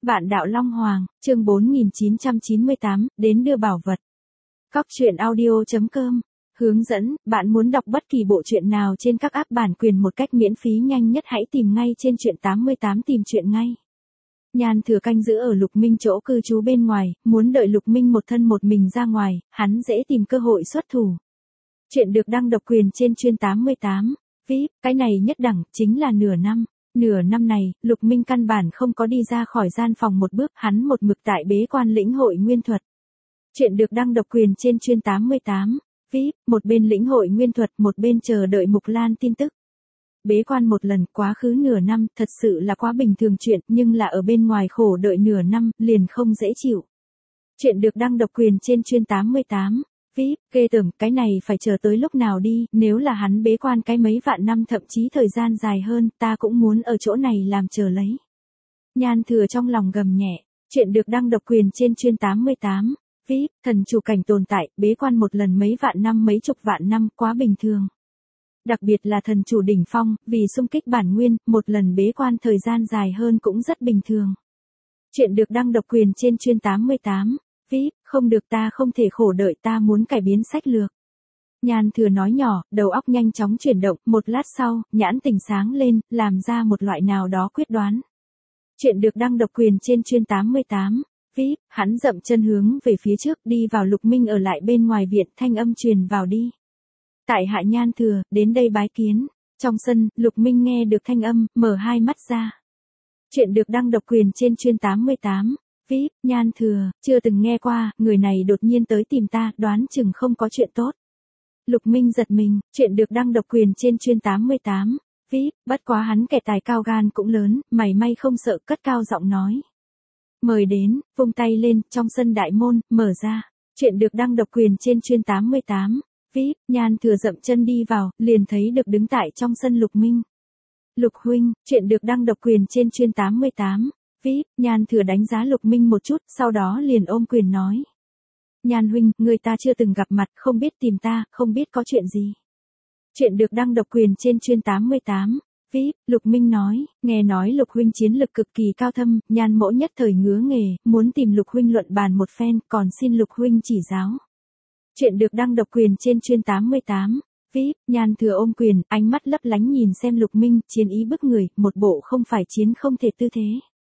Vạn đạo Long Hoàng, chương 4998, đến đưa bảo vật. Cóc truyện audio.com. Hướng dẫn, bạn muốn đọc bất kỳ bộ truyện nào trên các app bản quyền một cách miễn phí nhanh nhất hãy tìm ngay trên truyện 88 tìm truyện ngay. Nhan Thừa canh giữ ở Lục Minh chỗ cư trú bên ngoài, muốn đợi Lục Minh một thân một mình ra ngoài, hắn dễ tìm cơ hội xuất thủ. Chuyện được đăng độc quyền trên chuyên 88. VIP, cái này nhất đẳng, chính là nửa năm. Nửa năm này, Lục Minh căn bản không có đi ra khỏi gian phòng một bước, hắn một mực tại bế quan lĩnh hội nguyên thuật. Chuyện được đăng độc quyền trên chuyên 88. VIP, một bên lĩnh hội nguyên thuật, một bên chờ đợi Mục Lan tin tức. Bế quan một lần, quá khứ nửa năm, thật sự là quá bình thường chuyện, nhưng là ở bên ngoài khổ đợi nửa năm, liền không dễ chịu. Chuyện được đăng độc quyền trên chuyên 88. VIP, ghê tởm, cái này phải chờ tới lúc nào đi, nếu là hắn bế quan cái mấy vạn năm thậm chí thời gian dài hơn, ta cũng muốn ở chỗ này làm chờ lấy. Nhan Thừa trong lòng gầm nhẹ, chuyện được đăng độc quyền trên chuyên 88. VIP, thần chủ cảnh tồn tại, bế quan một lần mấy vạn năm mấy chục vạn năm, quá bình thường. Đặc biệt là thần chủ đỉnh phong, vì xung kích bản nguyên, một lần bế quan thời gian dài hơn cũng rất bình thường. Chuyện được đăng độc quyền trên chuyên 88. VIP, không được, ta không thể khổ đợi, ta muốn cải biến sách lược. Nhan Thừa nói nhỏ, đầu óc nhanh chóng chuyển động, một lát sau, nhãn tình sáng lên, làm ra một loại nào đó quyết đoán. Chuyện được đăng độc quyền trên chuyên 88. VIP, hắn dậm chân hướng về phía trước, đi vào Lục Minh ở lại bên ngoài viện, thanh âm truyền vào đi. Tại hạ Nhan Thừa, đến đây bái kiến. Trong sân, Lục Minh nghe được thanh âm, mở hai mắt ra. Chuyện được đăng độc quyền trên chuyên 88. VIP, Nhan Thừa, chưa từng nghe qua, người này đột nhiên tới tìm ta, đoán chừng không có chuyện tốt. Lục Minh giật mình, chuyện được đăng độc quyền trên chuyên 88. VIP, bất quá hắn kẻ tài cao gan cũng lớn, mày may không sợ, cất cao giọng nói. Mời đến, vung tay lên, trong sân đại môn, mở ra. Chuyện được đăng độc quyền trên chuyên 88. VIP, Nhan Thừa dậm chân đi vào, liền thấy được đứng tại trong sân Lục Minh. Lục huynh, chuyện được đăng độc quyền trên chuyên 88. VIP, Nhan Thừa đánh giá Lục Minh một chút, sau đó liền ôm quyền nói. Nhan huynh, người ta chưa từng gặp mặt, không biết tìm ta, không biết có chuyện gì. Chuyện được đăng độc quyền trên chuyên 88. VIP, Lục Minh nói, nghe nói Lục huynh chiến lực cực kỳ cao thâm, Nhan mỗ nhất thời ngứa nghề, muốn tìm Lục huynh luận bàn một phen, còn xin Lục huynh chỉ giáo. Chuyện được đăng độc quyền trên chuyên 88. VIP, Nhan Thừa ôm quyền, ánh mắt lấp lánh nhìn xem Lục Minh, chiến ý bức người, một bộ không phải chiến không thể tư thế.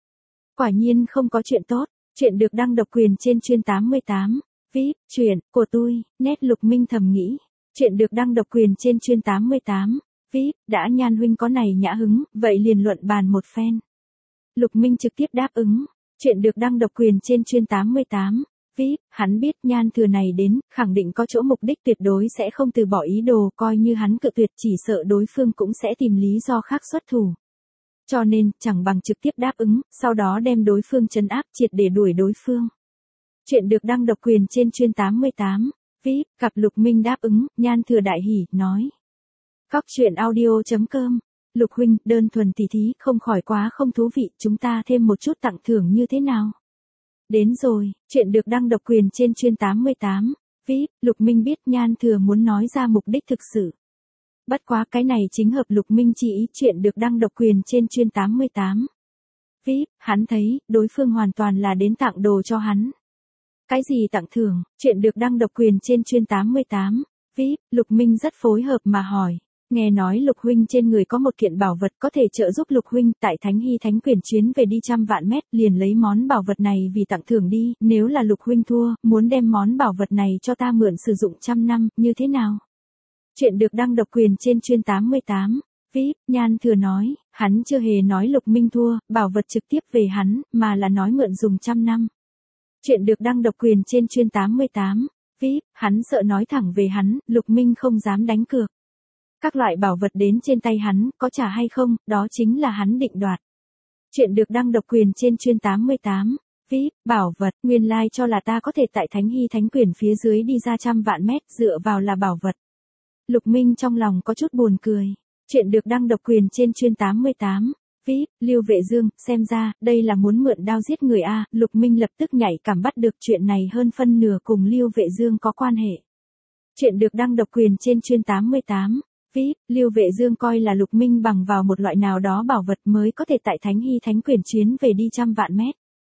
Quả nhiên không có chuyện tốt. Chuyện được đăng độc quyền trên chuyên 88. VIP, chuyện của tôi, nét Lục Minh thầm nghĩ. Chuyện được đăng độc quyền trên chuyên 88. VIP, đã Nhan huynh có này nhã hứng, vậy liền luận bàn một phen. Lục Minh trực tiếp đáp ứng. Chuyện được đăng độc quyền trên chuyên 88. VIP, hắn biết Nhan Thừa này đến, khẳng định có chỗ mục đích tuyệt đối sẽ không từ bỏ ý đồ, coi như hắn cự tuyệt chỉ sợ đối phương cũng sẽ tìm lý do khác xuất thủ. Cho nên, chẳng bằng trực tiếp đáp ứng, sau đó đem đối phương trấn áp triệt để đuổi đối phương. Chuyện được đăng độc quyền trên chuyên 88. VIP, gặp Lục Minh đáp ứng, Nhan Thừa đại hỉ, nói. Cóc truyện audio.com. Lục huynh, đơn thuần tỉ thí, không khỏi quá không thú vị, chúng ta thêm một chút tặng thưởng như thế nào? Đến rồi, chuyện được đăng độc quyền trên chuyên 88. VIP, Lục Minh biết Nhan Thừa muốn nói ra mục đích thực sự. Bất quá cái này chính hợp Lục Minh chỉ ý, chuyện được đăng độc quyền trên chuyên 88. VIP, hắn thấy, đối phương hoàn toàn là đến tặng đồ cho hắn. Cái gì tặng thưởng? Chuyện được đăng độc quyền trên chuyên 88. VIP, Lục Minh rất phối hợp mà hỏi. Nghe nói Lục huynh trên người có một kiện bảo vật có thể trợ giúp Lục huynh tại Thánh Hy Thánh Quyển chuyến về đi trăm vạn mét, liền lấy món bảo vật này vì tặng thưởng đi, nếu là Lục huynh thua, muốn đem món bảo vật này cho ta mượn sử dụng 100 năm, như thế nào? Chuyện được đăng độc quyền trên chuyên 88. VIP, Nhan Thừa nói, hắn chưa hề nói Lục Minh thua, bảo vật trực tiếp về hắn, mà là nói mượn dùng 100 năm. Chuyện được đăng độc quyền trên chuyên 88. VIP, hắn sợ nói thẳng về hắn, Lục Minh không dám đánh cược. Các loại bảo vật đến trên tay hắn, có trả hay không, đó chính là hắn định đoạt. Chuyện được đăng độc quyền trên chuyên 88. VIP, bảo vật, nguyên lai cho là ta có thể tại Thánh Hy Thánh Quyển phía dưới đi ra trăm vạn mét, dựa vào là bảo vật. Lục Minh trong lòng có chút buồn cười. Chuyện được đăng độc quyền trên chuyên 88. VIP, Lưu Vệ Dương, xem ra, đây là muốn mượn đao giết người a. Lục Minh lập tức nhạy cảm bắt được chuyện này hơn phân nửa cùng Lưu Vệ Dương có quan hệ. Chuyện được đăng độc quyền trên chuyên 88. VIP, Lưu Vệ Dương coi là Lục Minh bằng vào một loại nào đó bảo vật mới có thể tại Thánh Hy Thánh Quyển chuyến về đi trăm vạn mét.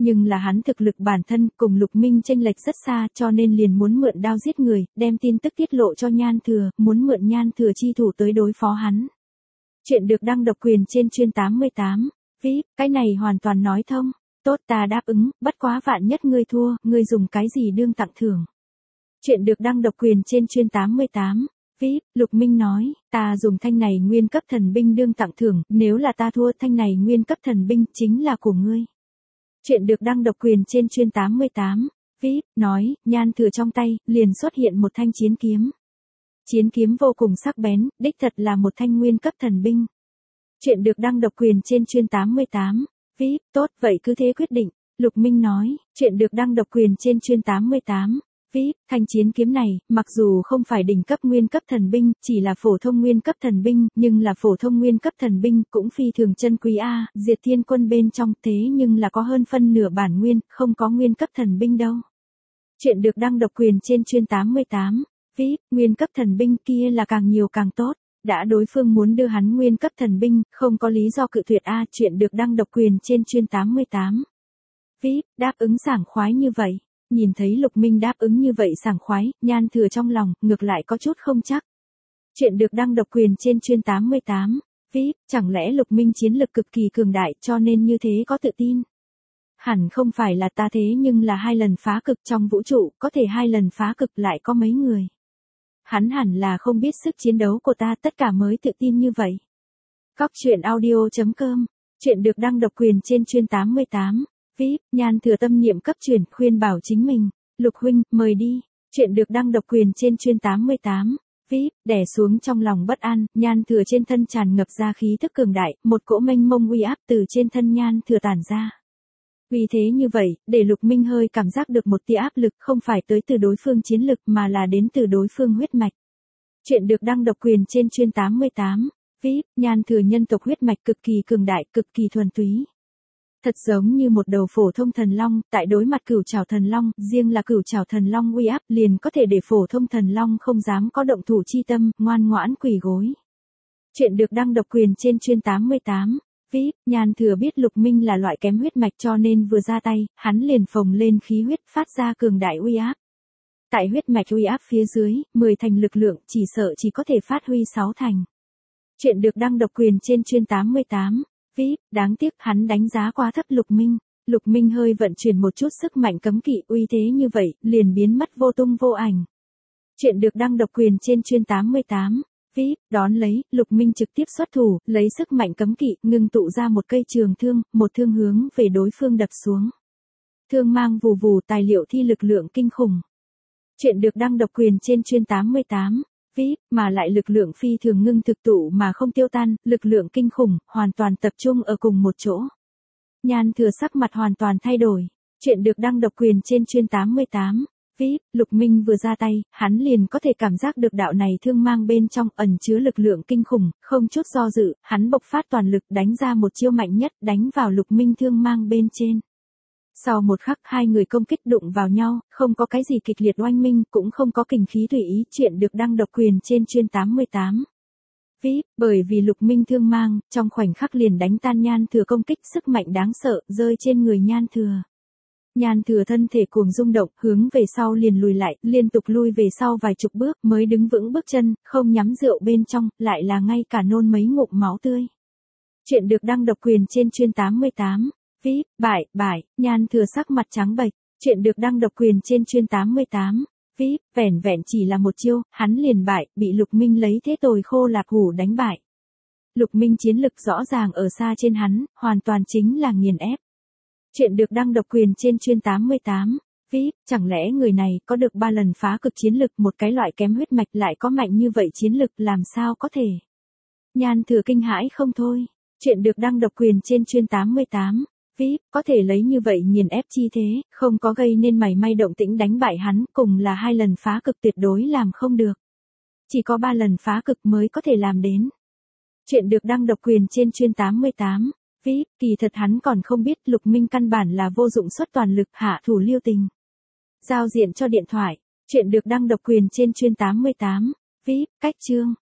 Nhưng là hắn thực lực bản thân cùng Lục Minh chênh lệch rất xa cho nên liền muốn mượn đao giết người, đem tin tức tiết lộ cho Nhan Thừa, muốn mượn Nhan Thừa chi thủ tới đối phó hắn. Chuyện được đăng độc quyền trên chuyên 88. VIP, cái này hoàn toàn nói thông. Tốt ta đáp ứng, bất quá vạn nhất ngươi thua, ngươi dùng cái gì đương tặng thưởng. Chuyện được đăng độc quyền trên chuyên 88. VIP, Lục Minh nói, ta dùng thanh này nguyên cấp thần binh đương tặng thưởng, nếu là ta thua thanh này nguyên cấp thần binh chính là của ngươi. Chuyện được đăng độc quyền trên chuyên 88. VIP, nói, Nhan Thừa trong tay, liền xuất hiện một thanh chiến kiếm. Chiến kiếm vô cùng sắc bén, đích thật là một thanh nguyên cấp thần binh. Chuyện được đăng độc quyền trên chuyên 88. VIP, tốt, vậy cứ thế quyết định. Lục Minh nói, chuyện được đăng độc quyền trên chuyên 88. VIP, thanh chiến kiếm này, mặc dù không phải đỉnh cấp nguyên cấp thần binh, chỉ là phổ thông nguyên cấp thần binh, nhưng là phổ thông nguyên cấp thần binh cũng phi thường chân quý a, Diệt Thiên Quân bên trong thế nhưng là có hơn phân nửa bản nguyên, không có nguyên cấp thần binh đâu. Chuyện được đăng độc quyền trên chuyên 88. VIP, nguyên cấp thần binh kia là càng nhiều càng tốt. Đã đối phương muốn đưa hắn nguyên cấp thần binh, không có lý do cự tuyệt a. Chuyện được đăng độc quyền trên chuyên 88. VIP, đáp ứng sảng khoái như vậy. Nhìn thấy Lục Minh đáp ứng như vậy sảng khoái, Nhan Thừa trong lòng, ngược lại có chút không chắc. Chuyện được đăng độc quyền trên chuyên 88. VIP, chẳng lẽ Lục Minh chiến lực cực kỳ cường đại cho nên như thế có tự tin. Hẳn không phải là ta thế nhưng là 2 lần phá cực trong vũ trụ, có thể 2 lần phá cực lại có mấy người. Hắn hẳn là không biết sức chiến đấu của ta tất cả mới tự tin như vậy. Cóc truyện audio.com. Chuyện được đăng độc quyền trên chuyên 88. VIP, Nhan Thừa tâm niệm cấp chuyển khuyên bảo chính mình. Lục huynh, mời đi. Chuyện được đăng độc quyền trên chuyên 88. VIP, đè xuống trong lòng bất an, Nhan Thừa trên thân tràn ngập ra khí thức cường đại, một cỗ mênh mông uy áp từ trên thân Nhan Thừa tản ra. Vì thế như vậy, để Lục Minh hơi cảm giác được một tia áp lực không phải tới từ đối phương chiến lực mà là đến từ đối phương huyết mạch. Chuyện được đăng độc quyền trên chuyên 88. VIP, Nhan Thừa nhân tộc huyết mạch cực kỳ cường đại, cực kỳ thuần túy. Thật giống như một đầu phổ thông thần long, tại đối mặt cửu trảo thần long, riêng là cửu trảo thần long uy áp liền có thể để phổ thông thần long không dám có động thủ chi tâm, ngoan ngoãn quỳ gối. Chuyện được đăng độc quyền trên chuyên 88. VIP, Nhan Thừa biết Lục Minh là loại kém huyết mạch cho nên vừa ra tay, hắn liền phồng lên khí huyết phát ra cường đại uy áp. Tại huyết mạch uy áp phía dưới, 10 thành lực lượng chỉ sợ chỉ có thể phát huy 6 thành. Chuyện được đăng độc quyền trên chuyên 88. VIP, đáng tiếc hắn đánh giá quá thấp Lục Minh. Lục Minh hơi vận chuyển một chút sức mạnh cấm kỵ uy thế như vậy, liền biến mất vô tung vô ảnh. Chuyện được đăng độc quyền trên chuyên 88. VIP, đón lấy, Lục Minh trực tiếp xuất thủ, lấy sức mạnh cấm kỵ, ngưng tụ ra một cây trường thương, một thương hướng về đối phương đập xuống. Thương mang vù vù tài liệu thi lực lượng kinh khủng. Chuyện được đăng độc quyền trên chuyên 88. VIP, mà lại lực lượng phi thường ngưng thực tụ mà không tiêu tan, lực lượng kinh khủng, hoàn toàn tập trung ở cùng một chỗ. Nhan Thừa sắc mặt hoàn toàn thay đổi. Chuyện được đăng độc quyền trên chuyên 88. VIP, Lục Minh vừa ra tay, hắn liền có thể cảm giác được đạo này thương mang bên trong ẩn chứa lực lượng kinh khủng, không chút do dự, hắn bộc phát toàn lực đánh ra một chiêu mạnh nhất đánh vào Lục Minh thương mang bên trên. Sau một khắc hai người công kích đụng vào nhau, không có cái gì kịch liệt oanh minh, cũng không có kình khí tùy ý. Chuyện được đăng độc quyền trên chuyên 88. VIP, bởi vì Lục Minh thương mang, trong khoảnh khắc liền đánh tan Nhan Thừa công kích sức mạnh đáng sợ, rơi trên người Nhan Thừa. Nhan Thừa thân thể cuồng rung động, hướng về sau liền lùi lại, liên tục lui về sau vài chục bước mới đứng vững bước chân, không nhắm rượu bên trong, lại là ngay cả nôn mấy ngụm máu tươi. Chuyện được đăng độc quyền trên chuyên 88. VIP, bại, Nhan Thừa sắc mặt trắng bệch. Chuyện được đăng độc quyền trên chuyên 88. VIP, vẻn vẹn chỉ là một chiêu, hắn liền bại, bị Lục Minh lấy thế tồi khô lạp hủ đánh bại. Lục Minh chiến lực rõ ràng ở xa trên hắn, hoàn toàn chính là nghiền ép. Chuyện được đăng độc quyền trên chuyên 88. VIP, chẳng lẽ người này có được 3 lần phá cực chiến lực, một cái loại kém huyết mạch lại có mạnh như vậy chiến lực, làm sao có thể? Nhan Thừa kinh hãi không thôi. Chuyện được đăng độc quyền trên chuyên 88. VIP, có thể lấy như vậy nghiền ép chi thế, không có gây nên mảy may động tĩnh đánh bại hắn, cùng là 2 lần phá cực tuyệt đối làm không được. Chỉ có 3 lần phá cực mới có thể làm đến. Chuyện được đăng độc quyền trên chuyên 88. VIP, kỳ thật hắn còn không biết Lục Minh căn bản là vô dụng xuất toàn lực hạ thủ lưu tình. Giao diện cho điện thoại. Chuyện được đăng độc quyền trên chuyên 88. VIP, cách chương.